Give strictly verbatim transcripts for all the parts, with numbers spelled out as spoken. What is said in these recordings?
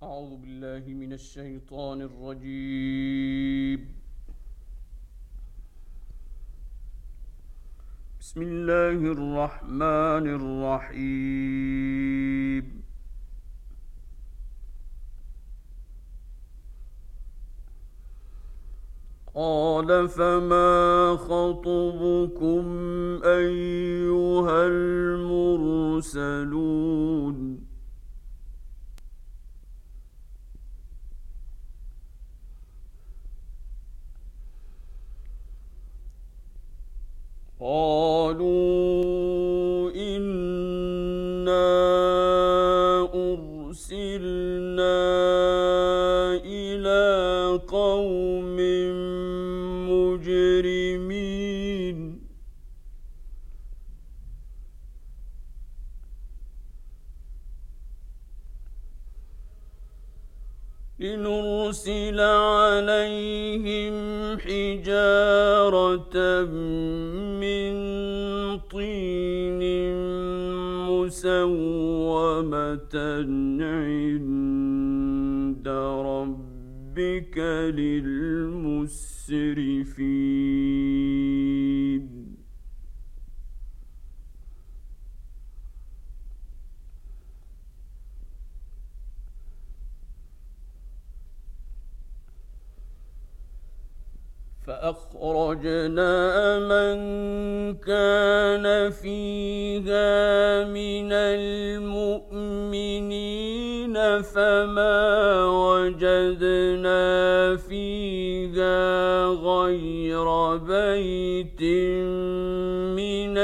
أعوذ بالله من الشيطان الرجيم. بسم الله الرحمن الرحيم. قال فما خطبكم أيها المرسلون قالوا إنا أرسلنا إلى قوم مجرمين لنرسل عليهم حجارة من طين مسومة عند ربك للمسرفين فأخرجنا من كان فيها من المؤمنين فما وجدنا فيها غير بيت من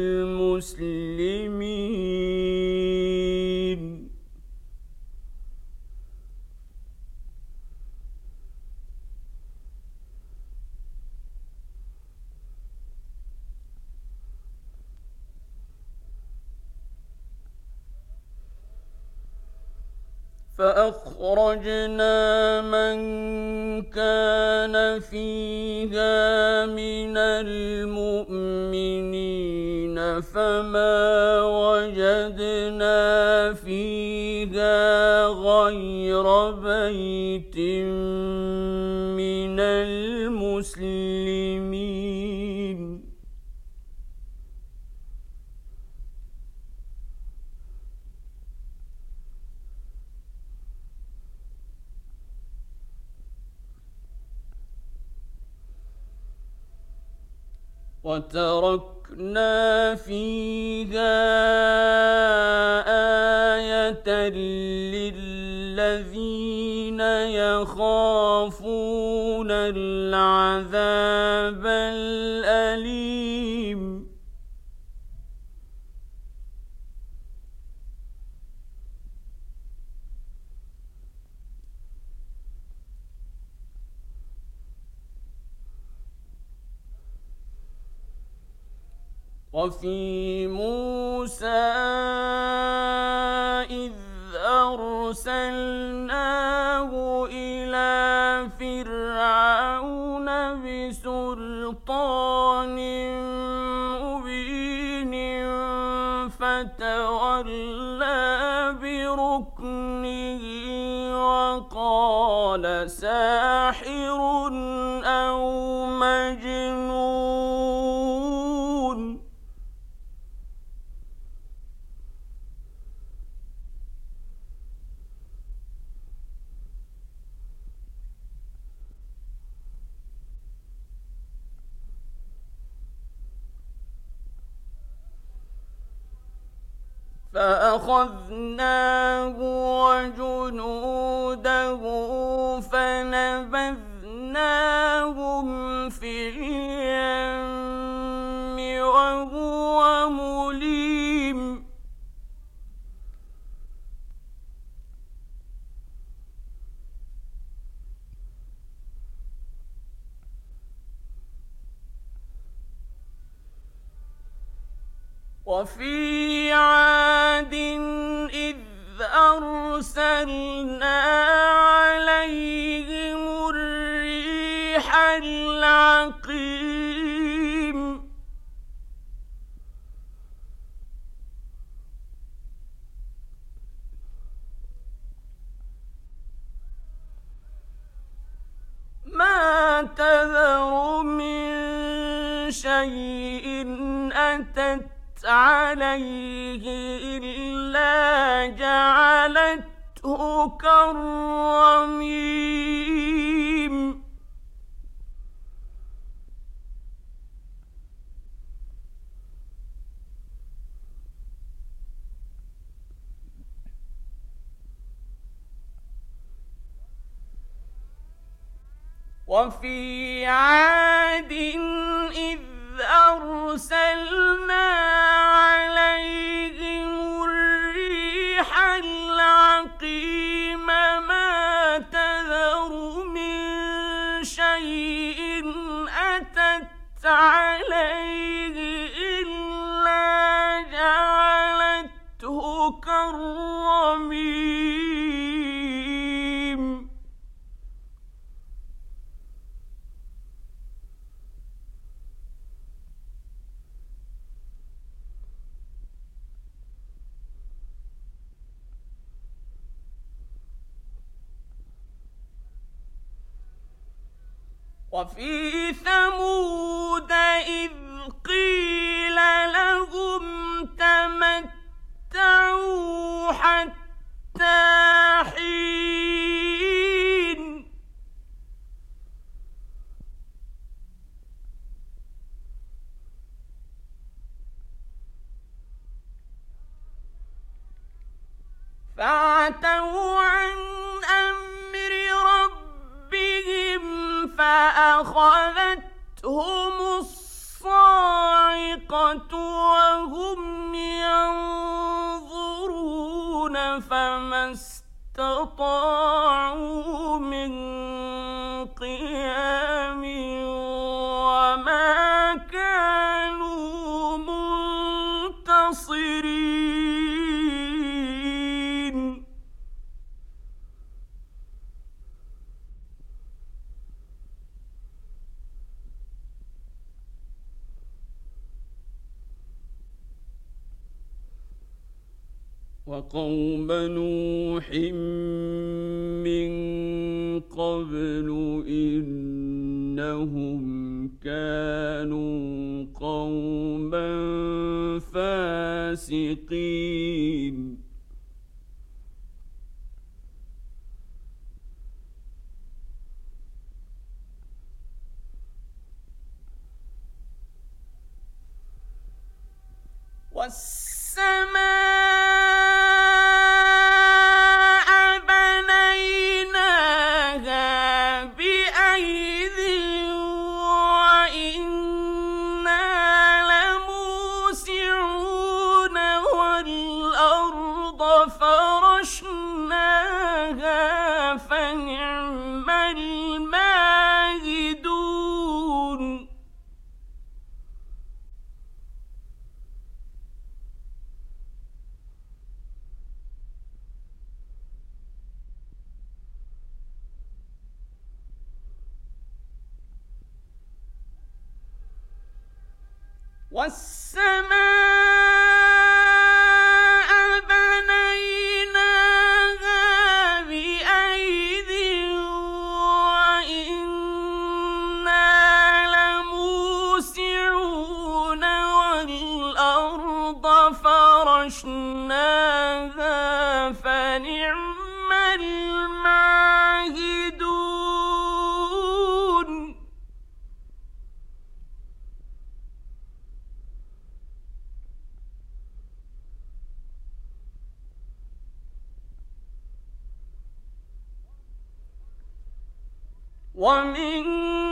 المسلمين فأخرجنا من كان فيها من المؤمنين فما وجدنا فيها غير بيت من المسلمين وتركنا فيها آية للذين يخافون العذاب الأليم وفي موسى إذ أرسلناه إلى فرعون بسلطان مبين فتولى بركنه وقال ساحر أو مجنون فأخذناه وجنوده فنبذناهم في اليم وهو مليم وفي عاد إذ أرسلنا عليهم الريح العقيم شيء أتت عليه إلا جعلته كالرميم وفي عاد إذ أرسلنا عليهم الريح العقيم ما تذر من شيء أتت عليه إلا جعلته كالرميم وفي ثمود إذ قيل لهم تمتعوا حتى حين فعتوا عن أمر ربهم فأخذتهم الصاعقة وهم ينظرون فما استطاعوا من قيام وما كانوا منتصرين وقوم نوح من قبل إنهم كانوا قوما فاسقين والسماء والسماء بنيناها بأيد وإنا لموسعون والأرض فرشناها فنعم الماهدون ومن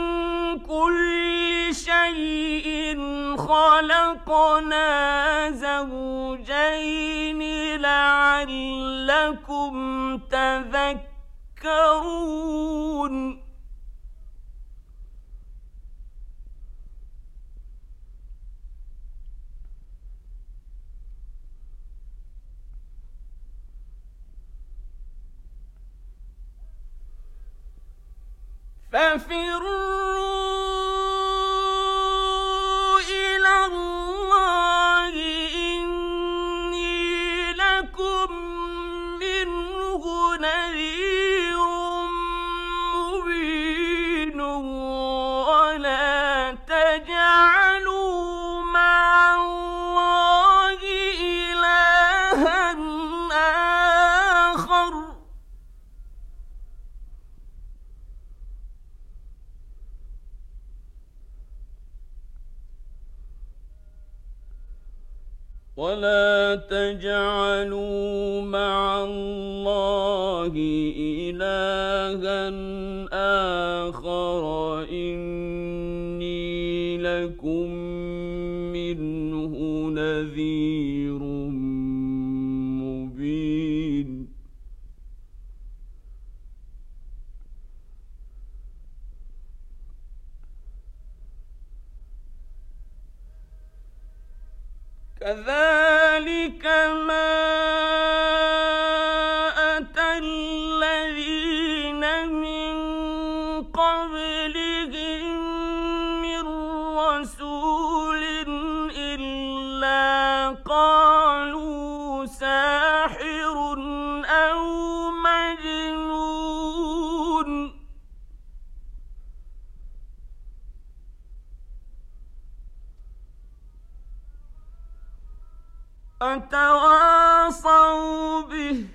كل شيء خلقنا زوجين لعلكم تذكرون ففروا إلى الله إني لكم منه نذير مبين ولا تجعلوا ولا تجعلوا مع الله إلها آخر إني لكم منه نذير مبين كذلك ما أتى الذين من قبلهم من رسول إلا قالوا ساحر أو مجنون أتواصوا به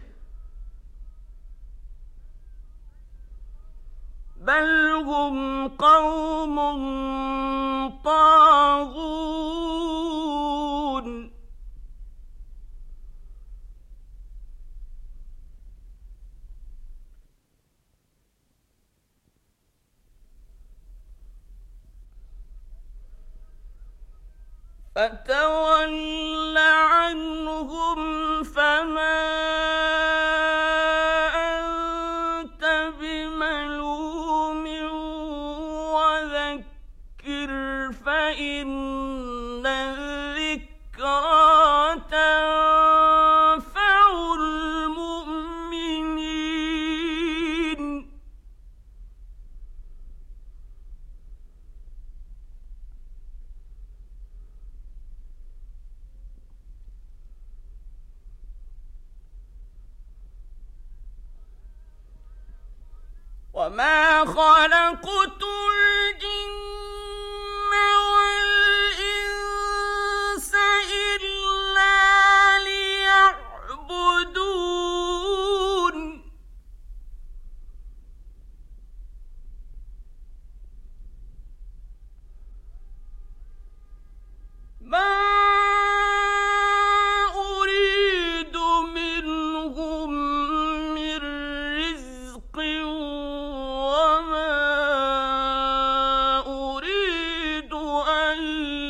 بل هم قوم طاغون فتول عنهم فما أنت بملوم وذكر فإن الذكرى تنفع المؤمنين وما خلقت الجن والإنس إلا ليعبدون ما أريد منهم من رزق وما أريد أن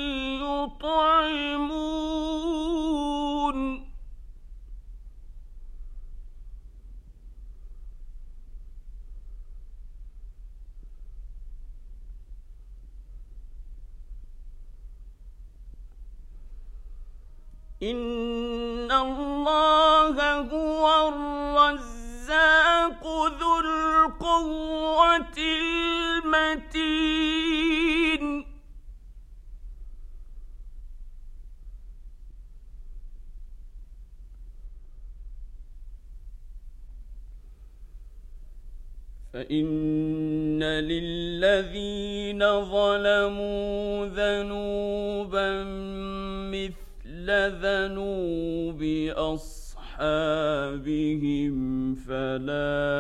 يطعمون إن الله هو الرزاق ذو القوة المتين فإن للذين ظلموا ذنوبا مثل ذنوب أصحابهم فلا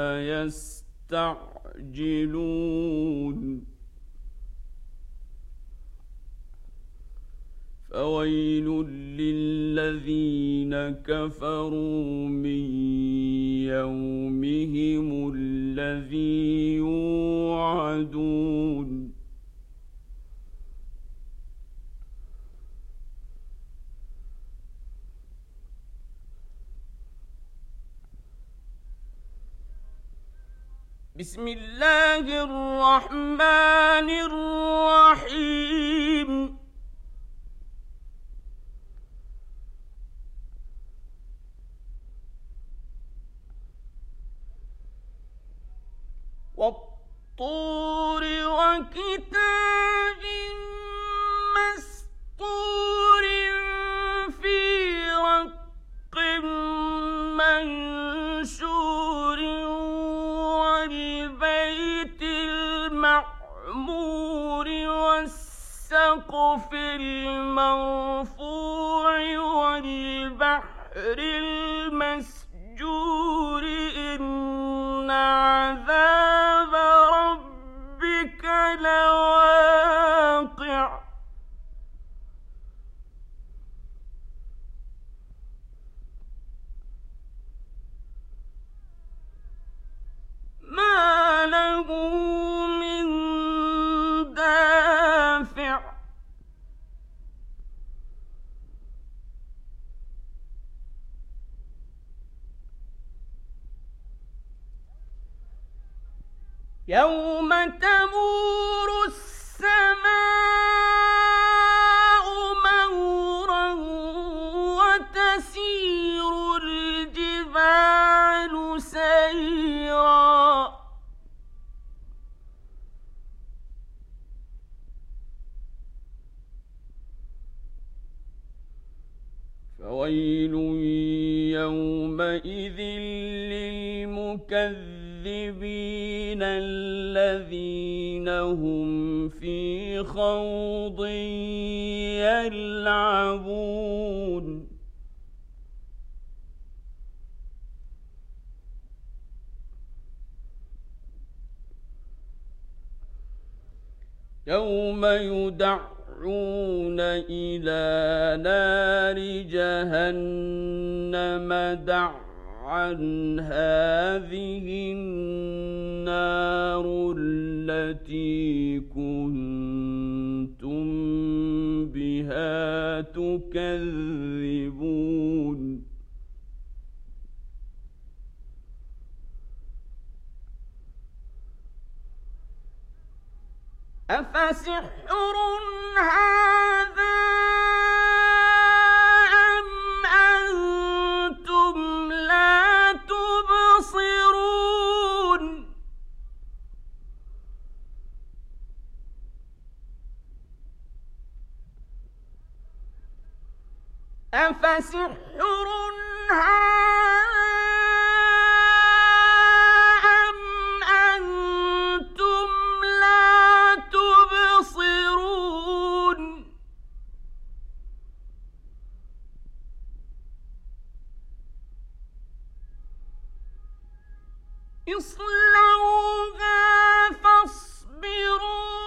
يستعجلون فويل للذين كفروا من يومهم الذي يوعدون بسم الله الرحمن الرحيم والطور وكتاب مسطور في رق منشور والبيت المعمور والسقف المرفوع والبحر المسجور إن عذاب ربك لواقع يوم تمور السماء مورا وتسير الجبال سيرا فويل يومئذ للمكذبين الذين هم في خوض يلعبون يوم يدعون إلى نار جهنم دعا هذه النار التي كنتم بها تكذبون أفسحر هذا أم أنتم لا تبصرون أفسحر هذا اصلوها فاصبروا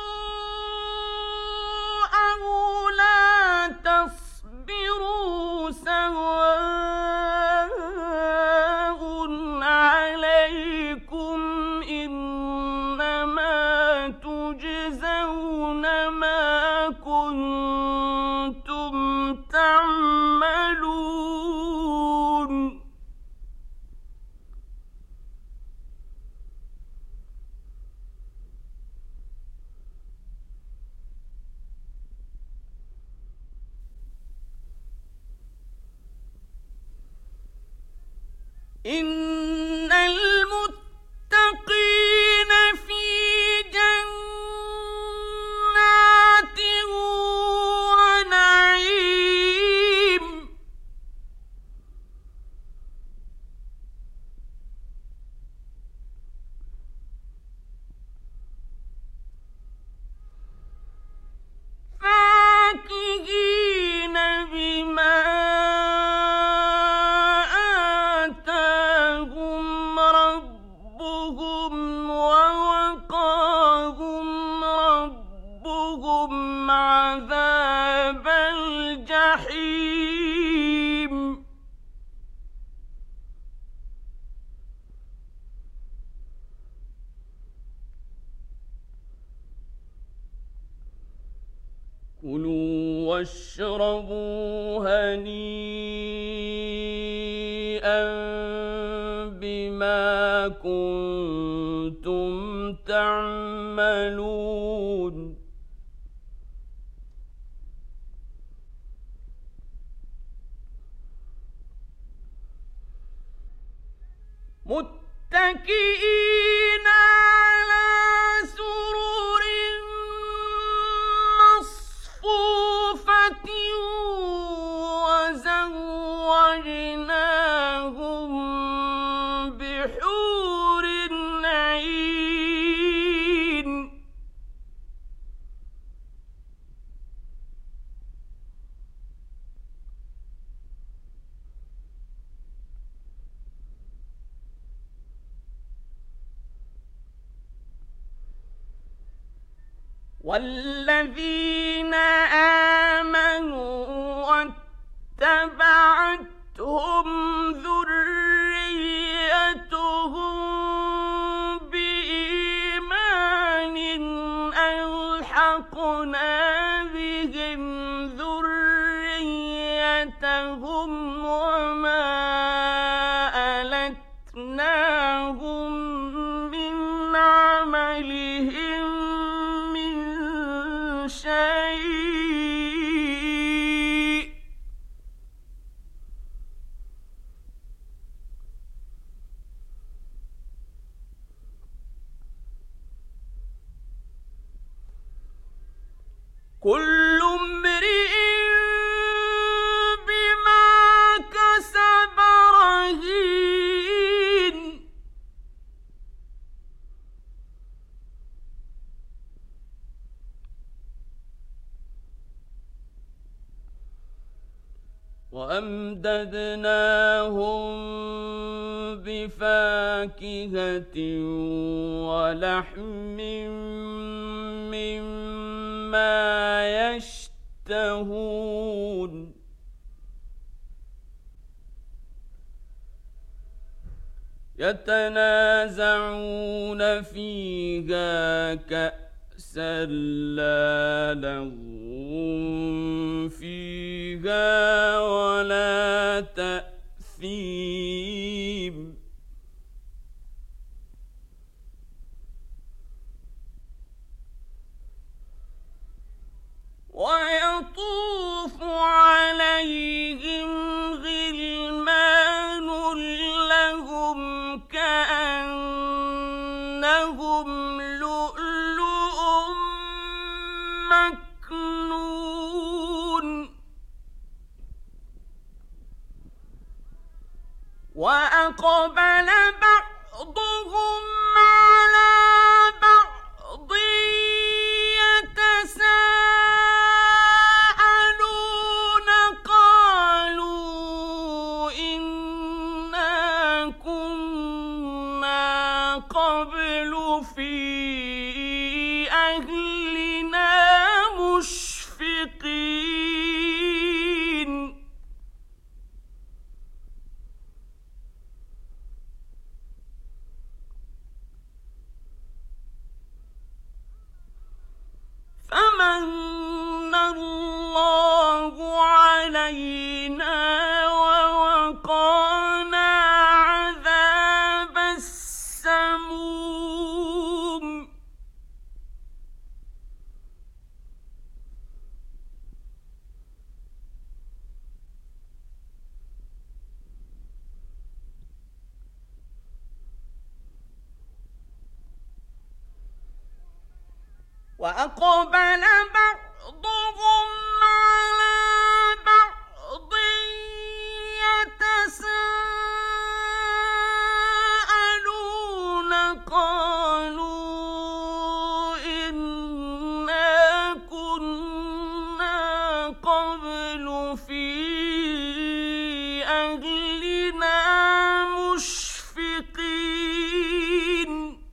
أو لا تصبروا سواء عليكم إنما تجزون ما كنتم تعملون إن المتقين في جنات ونعيم فاكهين بما عذاب الجحيم كلوا واشربوا هنيئا بما كنتم تعملون متكئين على سرر مصفوفة وزوجناهم بحور عين والذين آمنوا واتبعتهم ذريتهم بإيمان ألحقنا بهم ذريتهم وما ألتناهم من عمل كل امرئ بما كسب رهين وأمددناهم بفاكهة ولحم مما يشتهون يتنازعون فيها كأسا لا لغو فيها ولا تأثيم ويطوف عليهم غلمان لهم كأنهم لؤلؤ مكنون وأقبل بعضهم على بعض يتساءلون قالوا إنا كنا قبل في أهلنا مشفقين فمن الله علينا ووقانا عذاب السموم وأقبل بعضهم على بعض يتساءلون قالوا إنا كنا قبل في أهلنا مشفقين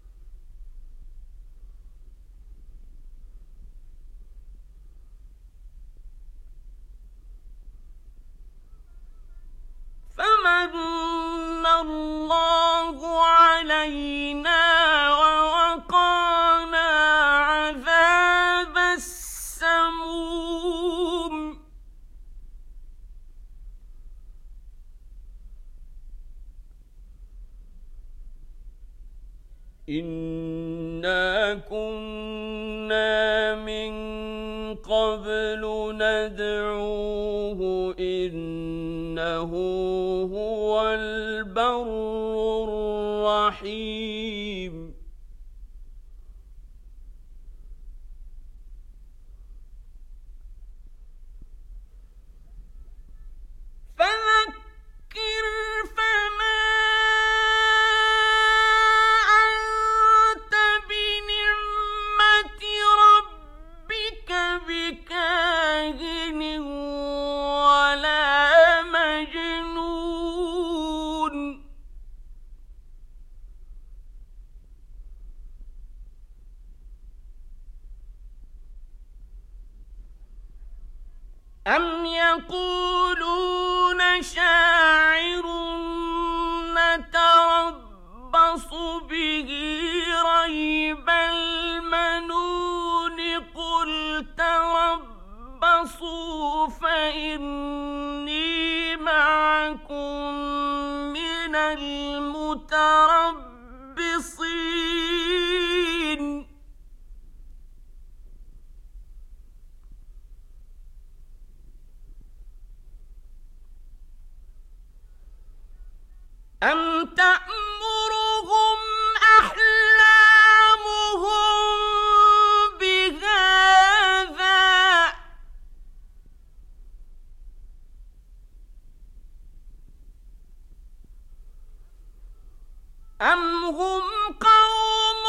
فمن الله علينا ووقانا عذاب السموم إنا كنا من قبل ندعوه إنه هو البر الرحيم فذكر فما أنت بنعمة ربك بكاهن ولا مجنون أم يقولون شاعر نتربص به ريب المنون قل تربصوا فإني معكم من المتربصين أم تأمرهم أحلامهم بهذا أم هم قوم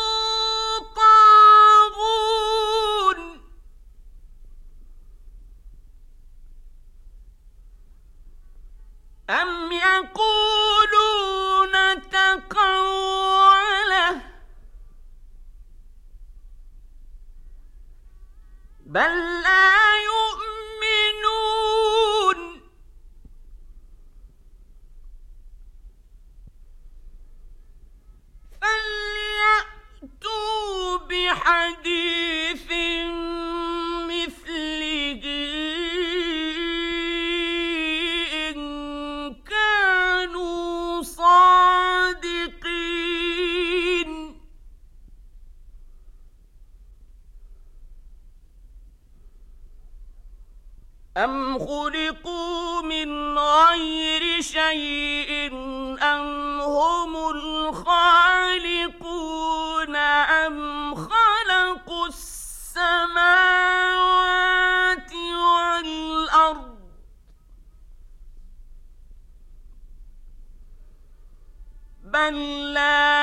طاغون أم يقولون تقوله بل لا يؤمنون فليأتوا بحديث مثله إن كانوا صادقين أم خلقوا من غير شيء أم هم الخالقون أم خلقوا السماوات والأرض بل لا